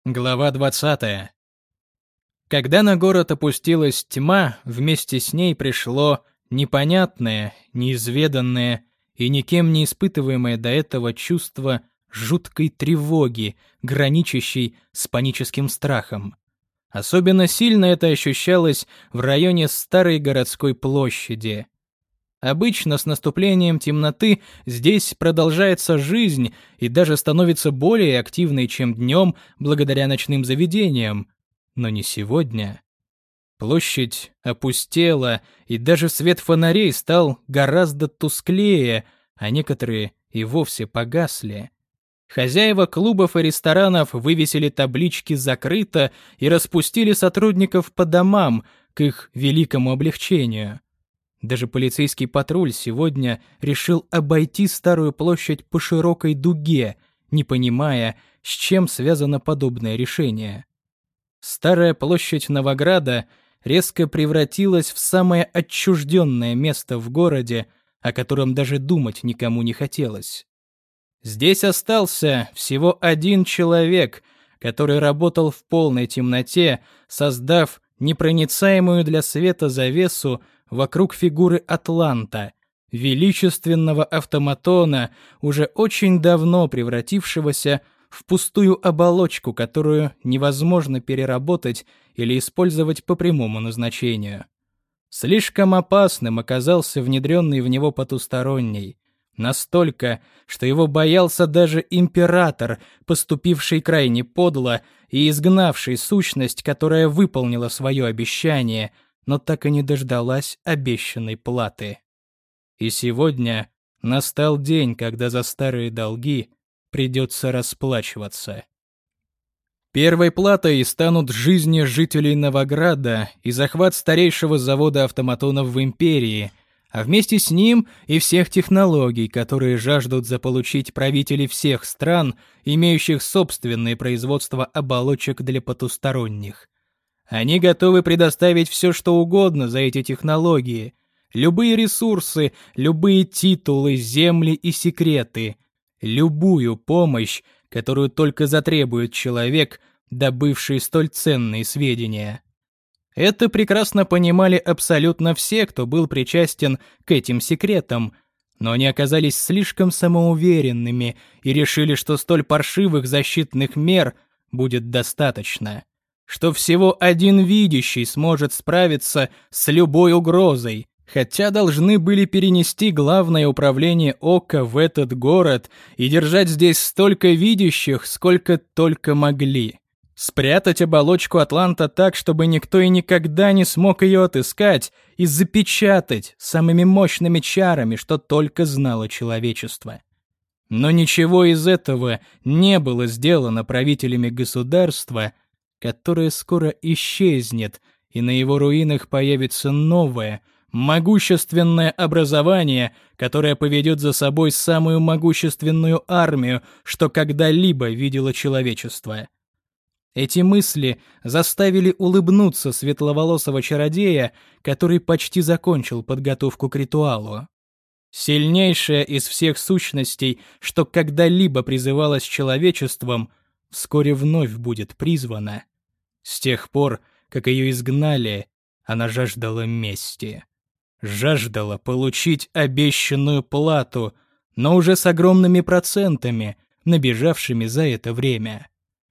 Глава 20. Когда на город опустилась тьма, вместе с ней пришло непонятное, неизведанное и никем не испытываемое до этого чувство жуткой тревоги, граничащей с паническим страхом. Особенно сильно это ощущалось в районе Старой городской площади. Обычно с наступлением темноты здесь продолжается жизнь и даже становится более активной, чем днем, благодаря ночным заведениям. Но не сегодня. Площадь опустела, и даже свет фонарей стал гораздо тусклее, а некоторые и вовсе погасли. Хозяева клубов и ресторанов вывесили таблички «Закрыто» и распустили сотрудников по домам, к их великому облегчению. Даже полицейский патруль сегодня решил обойти Старую площадь по широкой дуге, не понимая, с чем связано подобное решение. Старая площадь Новограда резко превратилась в самое отчужденное место в городе, о котором даже думать никому не хотелось. Здесь остался всего один человек, который работал в полной темноте, создав непроницаемую для света завесу вокруг фигуры Атланта, величественного автоматона, уже очень давно превратившегося в пустую оболочку, которую невозможно переработать или использовать по прямому назначению. Слишком опасным оказался внедренный в него потусторонний. Настолько, что его боялся даже император, поступивший крайне подло и изгнавший сущность, которая выполнила свое обещание, но так и не дождалась обещанной платы. И сегодня настал день, когда за старые долги придется расплачиваться. Первой платой станут жизни жителей Новограда и захват старейшего завода автоматонов в империи, а вместе с ним и всех технологий, которые жаждут заполучить правители всех стран, имеющих собственное производство оболочек для потусторонних. Они готовы предоставить все, что угодно за эти технологии, любые ресурсы, любые титулы, земли и секреты, любую помощь, которую только затребует человек, добывший столь ценные сведения. Это прекрасно понимали абсолютно все, кто был причастен к этим секретам, но они оказались слишком самоуверенными и решили, что столь паршивых защитных мер будет достаточно, что всего один видящий сможет справиться с любой угрозой, хотя должны были перенести главное управление Ока в этот город и держать здесь столько видящих, сколько только могли. Спрятать оболочку Атланта так, чтобы никто и никогда не смог ее отыскать, и запечатать самыми мощными чарами, что только знало человечество. Но ничего из этого не было сделано правителями государства, которое скоро исчезнет, и на его руинах появится новое, могущественное образование, которое поведет за собой самую могущественную армию, что когда-либо видело человечество. Эти мысли заставили улыбнуться светловолосого чародея, который почти закончил подготовку к ритуалу. Сильнейшая из всех сущностей, что когда-либо призывалась человечеством, вскоре вновь будет призвана. С тех пор, как ее изгнали, она жаждала мести. Жаждала получить обещанную плату, но уже с огромными процентами, набежавшими за это время.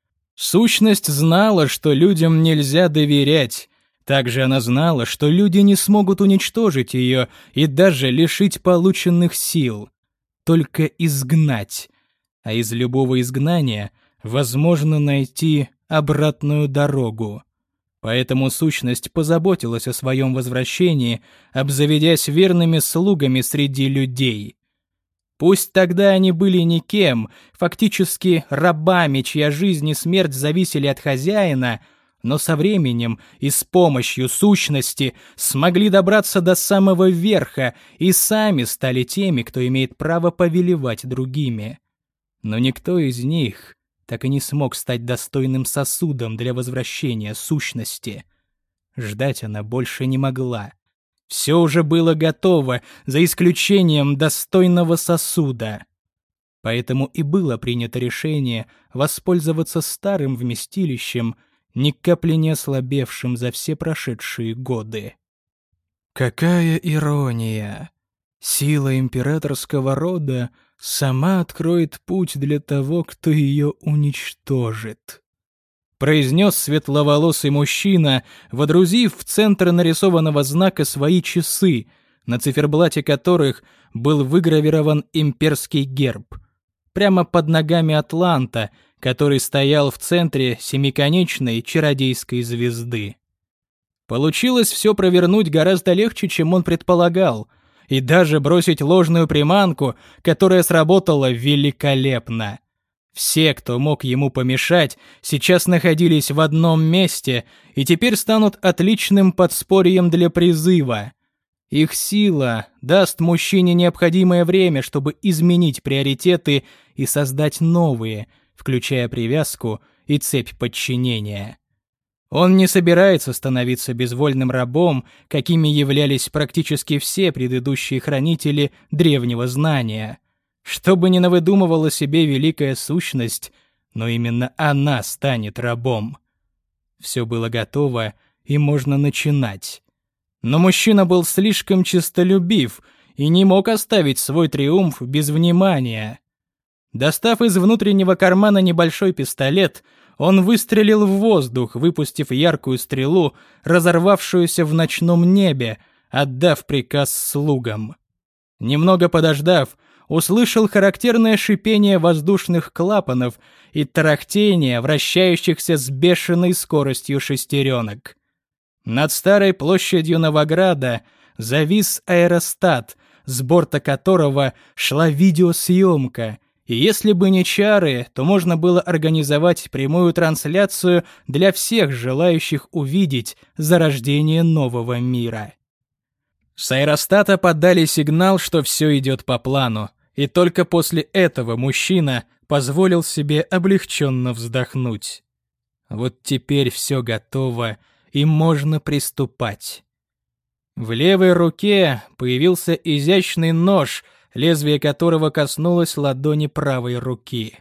Сущность знала, что людям нельзя доверять. Также она знала, что люди не смогут уничтожить ее и даже лишить полученных сил. Только изгнать. А из любого изгнания возможно найти обратную дорогу. Поэтому сущность позаботилась о своем возвращении, обзаведясь верными слугами среди людей. Пусть тогда они были никем, фактически рабами, чья жизнь и смерть зависели от хозяина, но со временем и с помощью сущности смогли добраться до самого верха и сами стали теми, кто имеет право повелевать другими. Но никто из них так и не смог стать достойным сосудом для возвращения сущности. Ждать она больше не могла. Все уже было готово, за исключением достойного сосуда. Поэтому и было принято решение воспользоваться старым вместилищем, ни капли не ослабевшим за все прошедшие годы. Какая ирония! Сила императорского рода сама откроет путь для того, кто ее уничтожит. Произнес светловолосый мужчина, водрузив в центр нарисованного знака свои часы, на циферблате которых был выгравирован имперский герб. Прямо под ногами Атланта, который стоял в центре семиконечной чародейской звезды. Получилось все провернуть гораздо легче, чем он предполагал, и даже бросить ложную приманку, которая сработала великолепно. Все, кто мог ему помешать, сейчас находились в одном месте и теперь станут отличным подспорьем для призыва. Их сила даст мужчине необходимое время, чтобы изменить приоритеты и создать новые, включая привязку и цепь подчинения. Он не собирается становиться безвольным рабом, какими являлись практически все предыдущие хранители древнего знания. Что бы ни навыдумывала себе великая сущность, но именно она станет рабом. Все было готово, и можно начинать. Но мужчина был слишком честолюбив и не мог оставить свой триумф без внимания. Достав из внутреннего кармана небольшой пистолет, он выстрелил в воздух, выпустив яркую стрелу, разорвавшуюся в ночном небе, отдав приказ слугам. Немного подождав, услышал характерное шипение воздушных клапанов и тарахтение вращающихся с бешеной скоростью шестеренок. Над старой площадью Новограда завис аэростат, с борта которого шла видеосъемка, и если бы не чары, то можно было организовать прямую трансляцию для всех желающих увидеть зарождение нового мира. С аэростата подали сигнал, что все идет по плану, и только после этого мужчина позволил себе облегченно вздохнуть. Вот теперь все готово, и можно приступать. В левой руке появился изящный нож, лезвие которого коснулось ладони правой руки.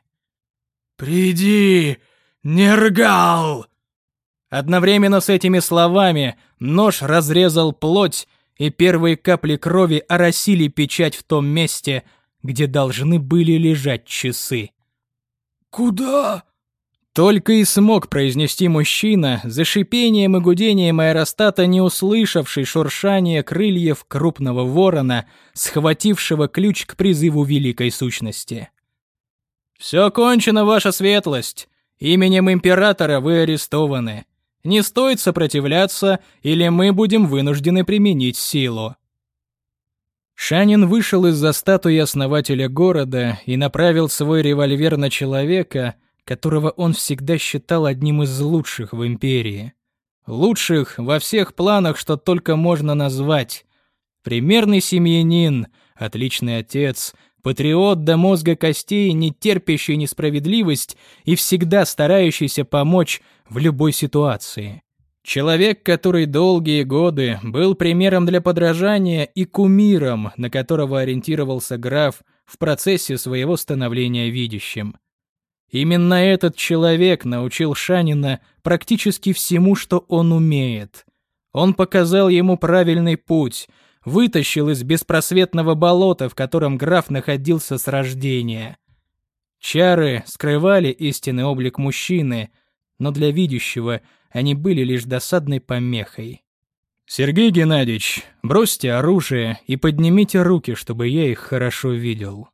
«Приди, Нергал!» Одновременно с этими словами нож разрезал плоть, и первые капли крови оросили печать в том месте, где должны были лежать часы. «Куда?» Только и смог произнести мужчина, за шипением и гудением аэростата, не услышавший шуршание крыльев крупного ворона, схватившего ключ к призыву великой сущности. «Все кончено, ваша светлость. Именем императора вы арестованы. Не стоит сопротивляться, или мы будем вынуждены применить силу». Шанин вышел из-за статуи основателя города и направил свой револьвер на человека, которого он всегда считал одним из лучших в империи. Лучших во всех планах, что только можно назвать. Примерный семьянин, отличный отец, патриот до мозга костей, не терпящий несправедливость и всегда старающийся помочь в любой ситуации. Человек, который долгие годы был примером для подражания и кумиром, на которого ориентировался граф в процессе своего становления видящим. Именно этот человек научил Шанина практически всему, что он умеет. Он показал ему правильный путь, вытащил из беспросветного болота, в котором граф находился с рождения. Чары скрывали истинный облик мужчины, но для видящего они были лишь досадной помехой. «Сергей Геннадьевич, бросьте оружие и поднимите руки, чтобы я их хорошо видел».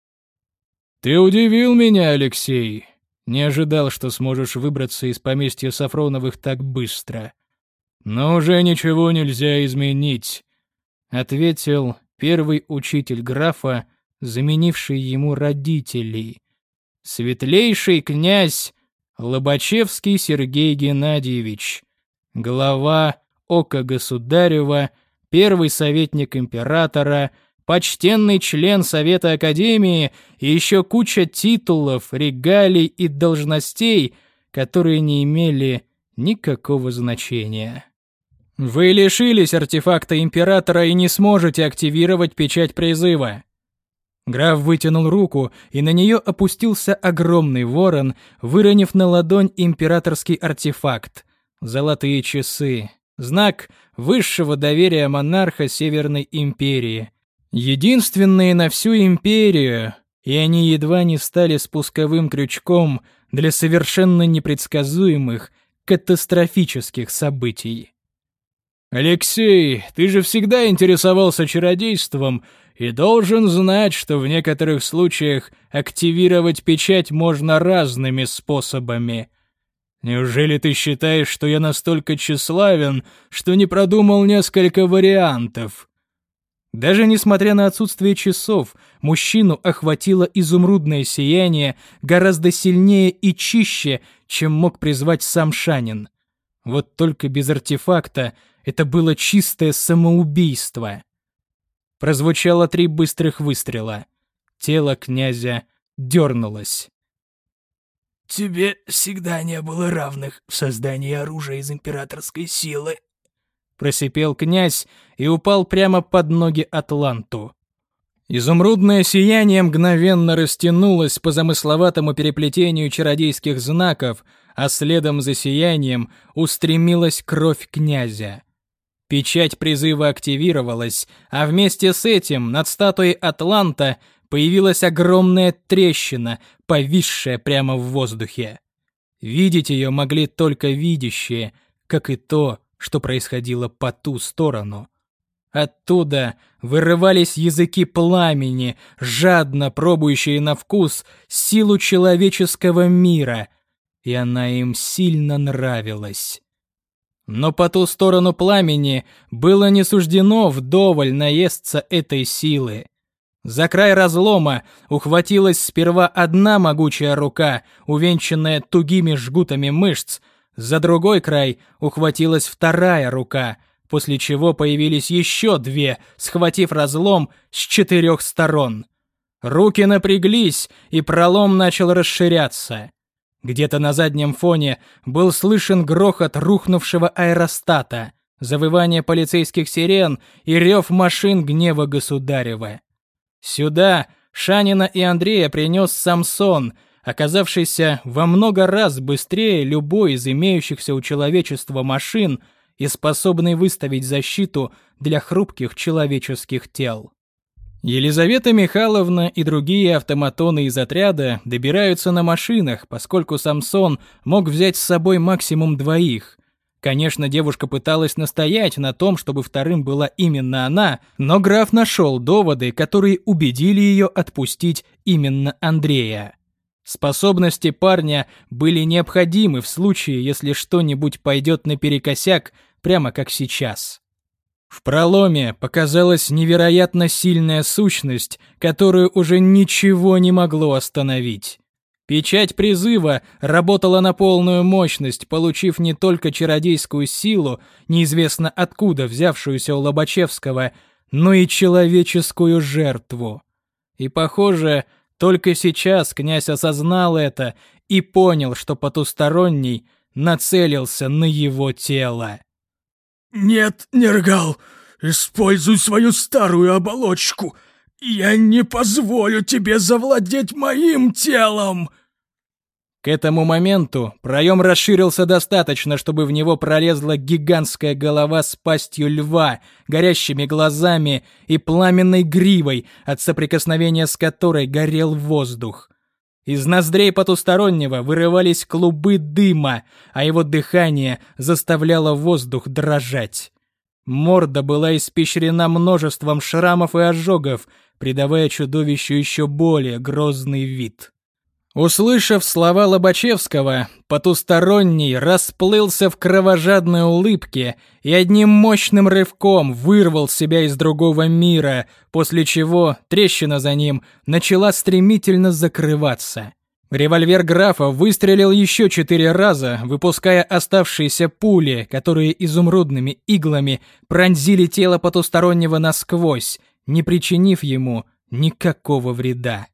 «Ты удивил меня, Алексей. Не ожидал, что сможешь выбраться из поместья Сафроновых так быстро. Но уже ничего нельзя изменить», — ответил первый учитель графа, заменивший ему родителей. Светлейший князь Лобачевский Сергей Геннадьевич, глава Ока Государева, первый советник императора, почтенный член Совета Академии и еще куча титулов, регалий и должностей, которые не имели никакого значения. Вы лишились артефакта императора и не сможете активировать печать призыва. Граф вытянул руку, и на нее опустился огромный ворон, выронив на ладонь императорский артефакт — золотые часы, знак высшего доверия монарха Северной империи. Единственные на всю империю, и они едва не стали спусковым крючком для совершенно непредсказуемых, катастрофических событий. «Алексей, ты же всегда интересовался чародейством и должен знать, что в некоторых случаях активировать печать можно разными способами. Неужели ты считаешь, что я настолько тщеславен, что не продумал несколько вариантов?» Даже несмотря на отсутствие часов, мужчину охватило изумрудное сияние гораздо сильнее и чище, чем мог призвать сам Шанин. Вот только без артефакта это было чистое самоубийство. Прозвучало 3 быстрых выстрела. Тело князя дернулось. «Тебе всегда не было равных в создании оружия из императорской силы», — просипел князь и упал прямо под ноги Атланту. Изумрудное сияние мгновенно растянулось по замысловатому переплетению чародейских знаков, а следом за сиянием устремилась кровь князя. Печать призыва активировалась, а вместе с этим над статуей Атланта появилась огромная трещина, повисшая прямо в воздухе. Видеть ее могли только видящие, как и то, что происходило по ту сторону. Оттуда вырывались языки пламени, жадно пробующие на вкус силу человеческого мира, и она им сильно нравилась. Но по ту сторону пламени было не суждено вдоволь наесться этой силы. За край разлома ухватилась сперва одна могучая рука, увенчанная тугими жгутами мышц, за другой край ухватилась вторая рука, после чего появились еще 2, схватив разлом с 4 сторон. Руки напряглись, и пролом начал расширяться. Где-то на заднем фоне был слышен грохот рухнувшего аэростата, завывание полицейских сирен и рев машин гнева государева. Сюда Шанина и Андрея принес Самсон, оказавшийся во много раз быстрее любой из имеющихся у человечества машин и способный выставить защиту для хрупких человеческих тел. Елизавета Михайловна и другие автоматоны из отряда добираются на машинах, поскольку Самсон мог взять с собой максимум 2. Конечно, девушка пыталась настоять на том, чтобы вторым была именно она, но граф нашел доводы, которые убедили ее отпустить именно Андрея. Способности парня были необходимы в случае, если что-нибудь пойдет наперекосяк, прямо как сейчас. В проломе показалась невероятно сильная сущность, которую уже ничего не могло остановить. Печать призыва работала на полную мощность, получив не только чародейскую силу, неизвестно откуда взявшуюся у Лобачевского, но и человеческую жертву. И, похоже, только сейчас князь осознал это и понял, что потусторонний нацелился на его тело. «Нет, Нергал, используй свою старую оболочку. Я не позволю тебе завладеть моим телом!» К этому моменту проем расширился достаточно, чтобы в него пролезла гигантская голова с пастью льва, горящими глазами и пламенной гривой, от соприкосновения с которой горел воздух. Из ноздрей потустороннего вырывались клубы дыма, а его дыхание заставляло воздух дрожать. Морда была испещрена множеством шрамов и ожогов, придавая чудовищу еще более грозный вид. Услышав слова Лобачевского, потусторонний расплылся в кровожадной улыбке и одним мощным рывком вырвал себя из другого мира, после чего трещина за ним начала стремительно закрываться. Револьвер графа выстрелил еще 4 раза, выпуская оставшиеся пули, которые изумрудными иглами пронзили тело потустороннего насквозь, не причинив ему никакого вреда.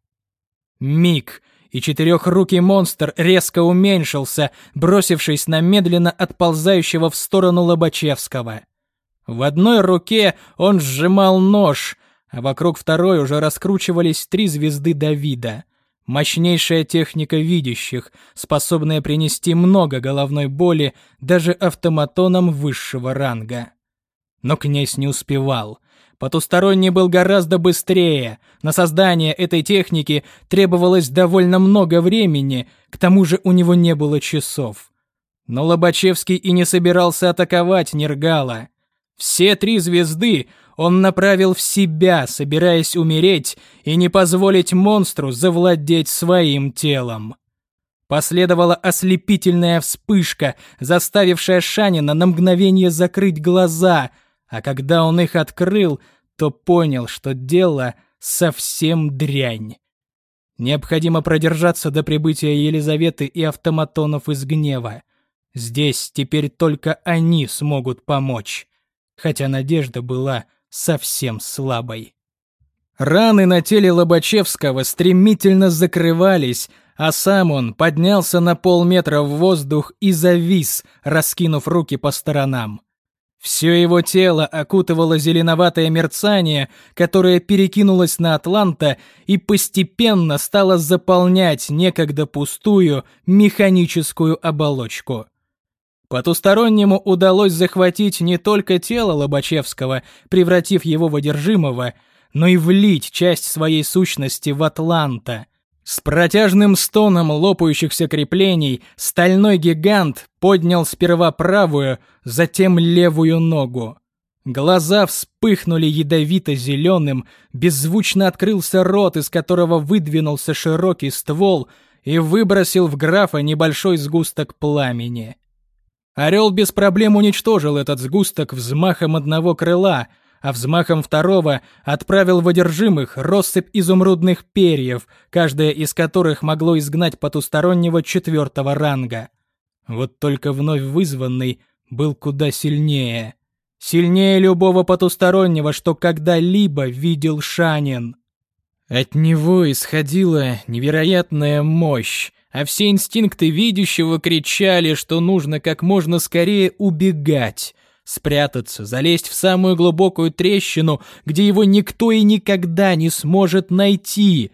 Миг, и 4-рукий монстр резко уменьшился, бросившись на медленно отползающего в сторону Лобачевского. В одной руке он сжимал нож, а вокруг второй уже раскручивались 3 звезды Давида. Мощнейшая техника видящих, способная принести много головной боли даже автоматонам высшего ранга. Но князь не успевал. Потусторонний был гораздо быстрее. На создание этой техники требовалось довольно много времени, к тому же у него не было часов. Но Лобачевский и не собирался атаковать Нергала. Все 3 звезды он направил в себя, собираясь умереть и не позволить монстру завладеть своим телом. Последовала ослепительная вспышка, заставившая Шанина на мгновение закрыть глаза, а когда он их открыл, то понял, что дело совсем дрянь. Необходимо продержаться до прибытия Елизаветы и автоматонов из гнева. Здесь теперь только они смогут помочь, хотя надежда была совсем слабой. Раны на теле Лобачевского стремительно закрывались, а сам он поднялся на полметра в воздух и завис, раскинув руки по сторонам. Все его тело окутывало зеленоватое мерцание, которое перекинулось на Атланта и постепенно стало заполнять некогда пустую механическую оболочку. Потустороннему удалось захватить не только тело Лобачевского, превратив его в одержимого, но и влить часть своей сущности в Атланта. С протяжным стоном лопающихся креплений стальной гигант поднял сперва правую, затем левую ногу. Глаза вспыхнули ядовито-зеленым, беззвучно открылся рот, из которого выдвинулся широкий ствол и выбросил в графа небольшой сгусток пламени. Орел без проблем уничтожил этот сгусток взмахом одного крыла, а взмахом второго отправил в одержимых россыпь изумрудных перьев, каждая из которых могло изгнать потустороннего 4-го ранга. Вот только вновь вызванный был куда сильнее. Сильнее любого потустороннего, что когда-либо видел Шанин. От него исходила невероятная мощь, а все инстинкты видящего кричали, что нужно как можно скорее убегать, спрятаться, залезть в самую глубокую трещину, где его никто и никогда не сможет найти.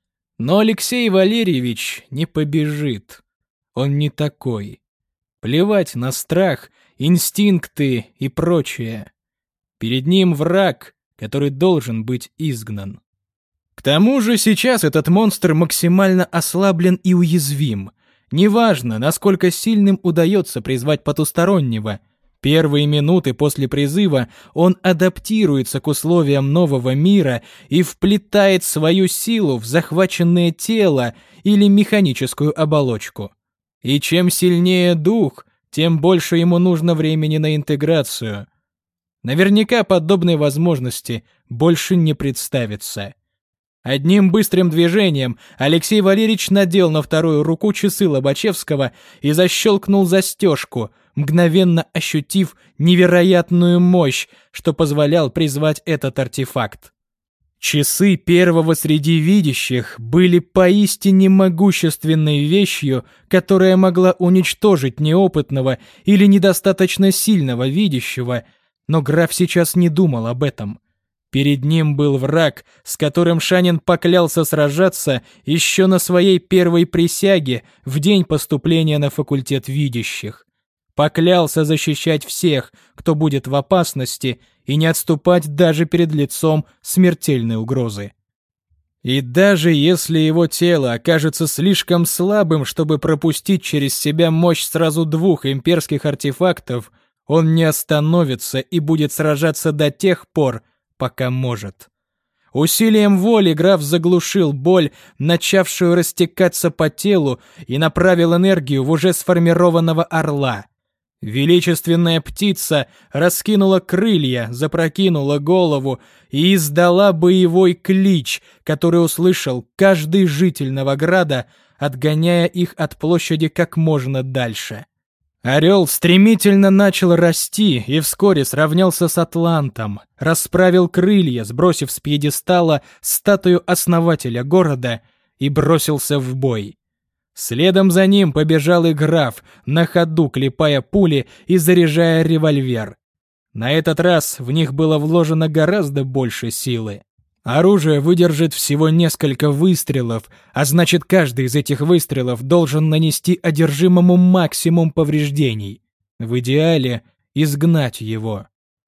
Но Алексей Валерьевич не побежит. Он не такой. Плевать на страх, инстинкты и прочее. Перед ним враг, который должен быть изгнан. К тому же сейчас этот монстр максимально ослаблен и уязвим. Неважно, насколько сильным удается призвать потустороннего. Первые минуты после призыва он адаптируется к условиям нового мира и вплетает свою силу в захваченное тело или механическую оболочку. И чем сильнее дух, тем больше ему нужно времени на интеграцию. Наверняка подобной возможности больше не представится. Одним быстрым движением Алексей Валерьевич надел на вторую руку часы Лобачевского и защелкнул застежку, мгновенно ощутив невероятную мощь, что позволял призвать этот артефакт. Часы первого среди видящих были поистине могущественной вещью, которая могла уничтожить неопытного или недостаточно сильного видящего, но граф сейчас не думал об этом. Перед ним был враг, с которым Шанин поклялся сражаться еще на своей первой присяге в день поступления на факультет видящих. Поклялся защищать всех, кто будет в опасности, и не отступать даже перед лицом смертельной угрозы. И даже если его тело окажется слишком слабым, чтобы пропустить через себя мощь сразу 2 имперских артефактов, он не остановится и будет сражаться до тех пор, пока может. Усилием воли граф заглушил боль, начавшую растекаться по телу, и направил энергию в уже сформированного орла. Величественная птица раскинула крылья, запрокинула голову и издала боевой клич, который услышал каждый житель Новограда, отгоняя их от площади как можно дальше. Орел стремительно начал расти и вскоре сравнялся с Атлантом, расправил крылья, сбросив с пьедестала статую основателя города, и бросился в бой. Следом за ним побежал и граф, на ходу клепая пули и заряжая револьвер. На этот раз в них было вложено гораздо больше силы. Оружие выдержит всего несколько выстрелов, а значит, каждый из этих выстрелов должен нанести одержимому максимум повреждений. В идеале изгнать его.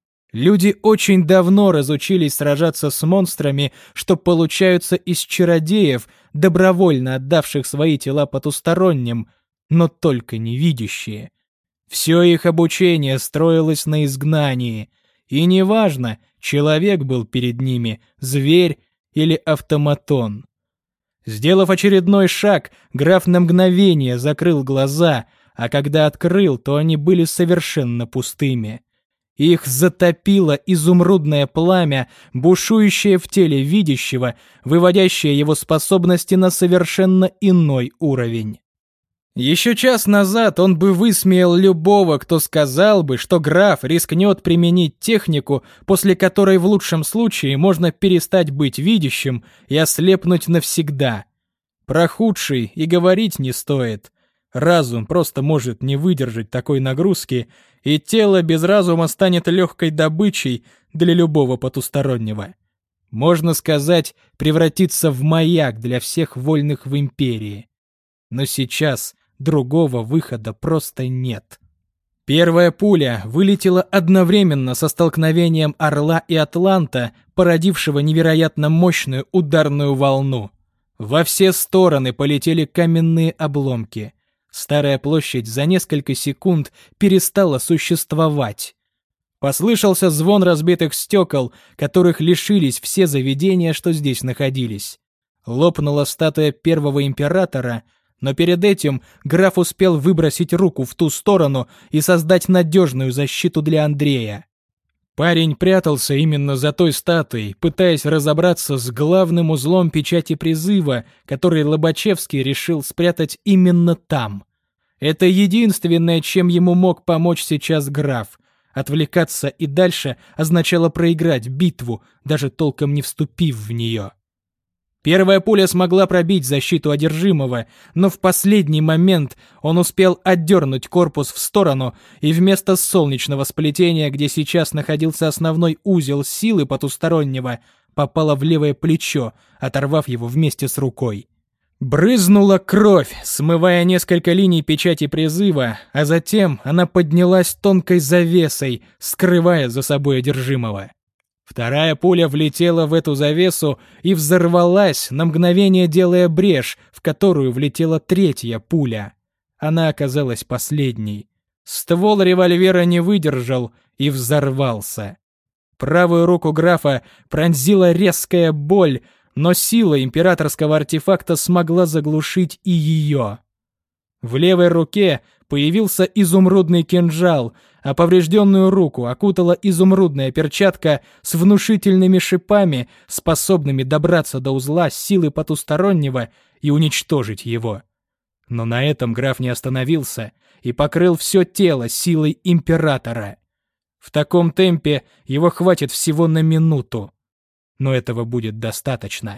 Люди очень давно разучились сражаться с монстрами, что получаются из чародеев, добровольно отдавших свои тела потусторонним, но только невидящие. Все их обучение строилось на изгнании, и неважно, человек был перед ними, зверь или автоматон. Сделав очередной шаг, граф на мгновение закрыл глаза, а когда открыл, то они были совершенно пустыми. Их затопило изумрудное пламя, бушующее в теле видящего, выводящее его способности на совершенно иной уровень. Еще час назад он бы высмеял любого, кто сказал бы, что граф рискнет применить технику, после которой в лучшем случае можно перестать быть видящим и ослепнуть навсегда. Про худший и говорить не стоит. Разум просто может не выдержать такой нагрузки, и тело без разума станет легкой добычей для любого потустороннего. Можно сказать, превратиться в маяк для всех вольных в империи. Но сейчас другого выхода просто нет. Первая пуля вылетела одновременно со столкновением Орла и Атланта, породившего невероятно мощную ударную волну. Во все стороны полетели каменные обломки. Старая площадь за несколько секунд перестала существовать. Послышался звон разбитых стекол, которых лишились все заведения, что здесь находились. Лопнула статуя первого императора, но перед этим граф успел выбросить руку в ту сторону и создать надежную защиту для Андрея. Парень прятался именно за той статуей, пытаясь разобраться с главным узлом печати призыва, который Лобачевский решил спрятать именно там. Это единственное, чем ему мог помочь сейчас граф. Отвлекаться и дальше означало проиграть битву, даже толком не вступив в нее. Первая пуля смогла пробить защиту одержимого, но в последний момент он успел отдернуть корпус в сторону, и вместо солнечного сплетения, где сейчас находился основной узел силы потустороннего, попала в левое плечо, оторвав его вместе с рукой. Брызнула кровь, смывая несколько линий печати призыва, а затем она поднялась тонкой завесой, скрывая за собой одержимого. Вторая пуля влетела в эту завесу и взорвалась, на мгновение делая брешь, в которую влетела третья пуля. Она оказалась последней. Ствол револьвера не выдержал и взорвался. Правую руку графа пронзила резкая боль, но сила императорского артефакта смогла заглушить и ее. В левой руке появился изумрудный кинжал, а поврежденную руку окутала изумрудная перчатка с внушительными шипами, способными добраться до узла силы потустороннего и уничтожить его. Но на этом граф не остановился и покрыл все тело силой императора. В таком темпе его хватит всего на минуту. Но этого будет достаточно.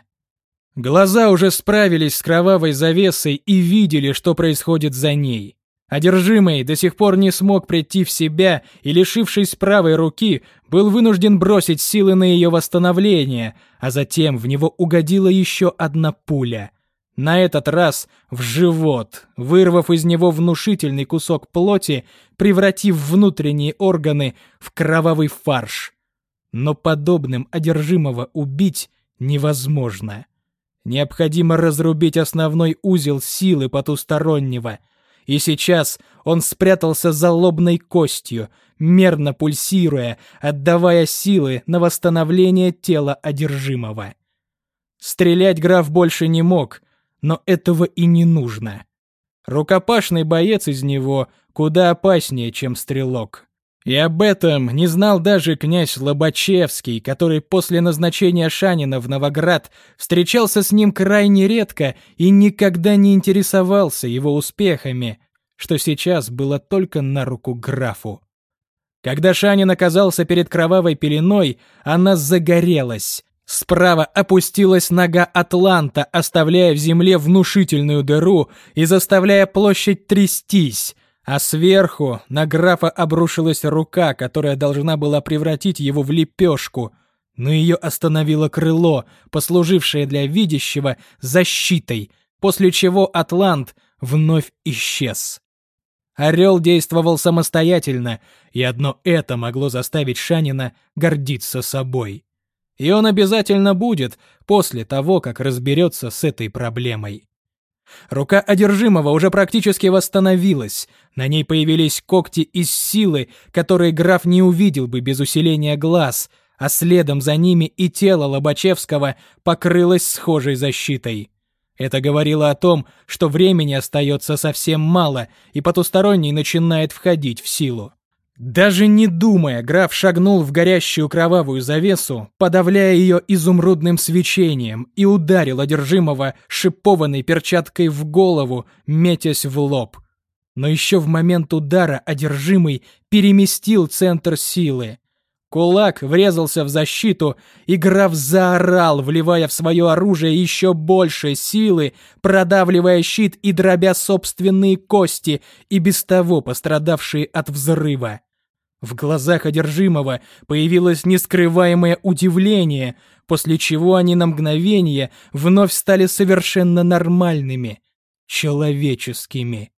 Глаза уже справились с кровавой завесой и видели, что происходит за ней. Одержимый до сих пор не смог прийти в себя и, лишившись правой руки, был вынужден бросить силы на ее восстановление, а затем в него угодила еще одна пуля. На этот раз в живот, вырвав из него внушительный кусок плоти, превратив внутренние органы в кровавый фарш. Но подобным одержимого убить невозможно. Необходимо разрубить основной узел силы потустороннего. И сейчас он спрятался за лобной костью, мерно пульсируя, отдавая силы на восстановление тела одержимого. Стрелять граф больше не мог, но этого и не нужно. Рукопашный боец из него куда опаснее, чем стрелок. И об этом не знал даже князь Лобачевский, который после назначения Шанина в Новоград встречался с ним крайне редко и никогда не интересовался его успехами, что сейчас было только на руку графу. Когда Шанин оказался перед кровавой пеленой, она загорелась. Справа опустилась нога Атланта, оставляя в земле внушительную дыру и заставляя площадь трястись, а сверху на графа обрушилась рука, которая должна была превратить его в лепешку, но ее остановило крыло, послужившее для видящего защитой, после чего атлант вновь исчез. Орел действовал самостоятельно, и одно это могло заставить Шанина гордиться собой. И он обязательно будет после того, как разберется с этой проблемой. Рука одержимого уже практически восстановилась, на ней появились когти из силы, которые граф не увидел бы без усиления глаз, а следом за ними и тело Лобачевского покрылось схожей защитой. Это говорило о том, что времени остается совсем мало, и потусторонний начинает входить в силу. Даже не думая, граф шагнул в горящую кровавую завесу, подавляя ее изумрудным свечением, и ударил одержимого шипованной перчаткой в голову, метясь в лоб. Но еще в момент удара одержимый переместил центр силы. Кулак врезался в защиту, и граф заорал, вливая в свое оружие еще больше силы, продавливая щит и дробя собственные кости, и без того пострадавшие от взрыва. В глазах одержимого появилось нескрываемое удивление, после чего они на мгновение вновь стали совершенно нормальными, человеческими.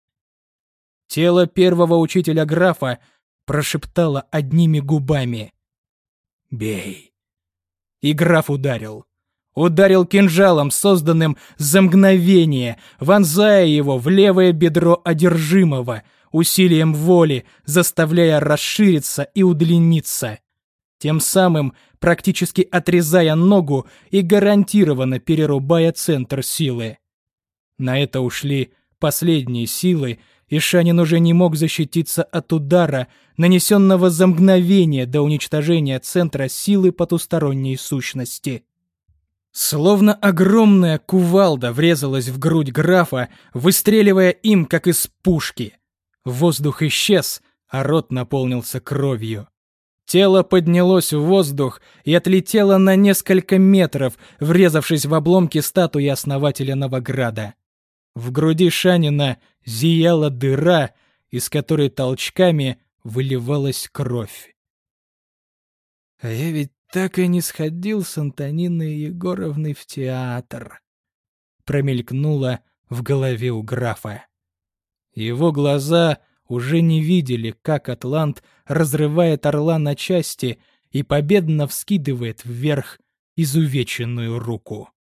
Тело первого учителя графа прошептало одними губами: «Бей!» И граф ударил. Ударил кинжалом, созданным за мгновение, вонзая его в левое бедро одержимого, усилием воли заставляя расшириться и удлиниться, тем самым практически отрезая ногу и гарантированно перерубая центр силы. На это ушли последние силы, и Шанин уже не мог защититься от удара, нанесенного за мгновение до уничтожения центра силы потусторонней сущности. Словно огромная кувалда врезалась в грудь графа, выстреливая им, как из пушки. Воздух исчез, а рот наполнился кровью. Тело поднялось в воздух и отлетело на несколько метров, врезавшись в обломки статуи основателя Новограда. В груди Шанина зияла дыра, из которой толчками выливалась кровь. А я ведь так и не сходил с Антониной Егоровной в театр. Промелькнуло в голове у графа. Его глаза уже не видели, как атлант разрывает орла на части и победно вскидывает вверх изувеченную руку.